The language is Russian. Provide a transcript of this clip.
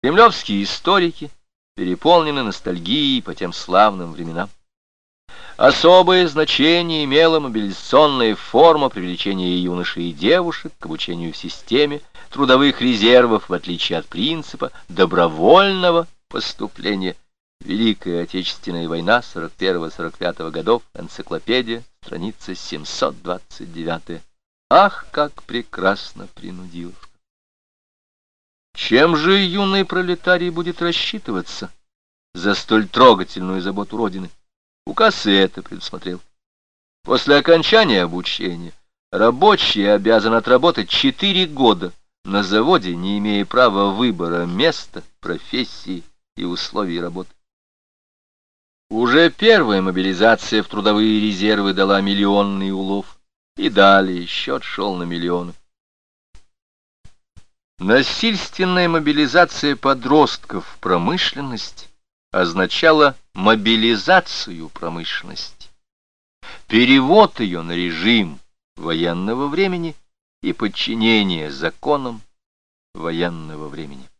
Кремлевские историки переполнены ностальгией по тем славным временам. Особое значение имела мобилизационная форма привлечения юношей и девушек к обучению в системе трудовых резервов, в отличие от принципа добровольного поступления. Великая Отечественная война 41-45 годов, энциклопедия, страница 729. Ах, как прекрасно Принудиловка! Чем же юный пролетарий будет рассчитываться за столь трогательную заботу Родины? Указ и это предусмотрел. После окончания обучения рабочий обязан отработать 4 года на заводе, не имея права выбора места, профессии и условий работы. Уже первая мобилизация в трудовые резервы дала миллионный улов, и далее счет шел на миллионы. Насильственная мобилизация подростков в промышленность означала мобилизацию промышленности, перевод ее на режим военного времени и подчинение законам военного времени.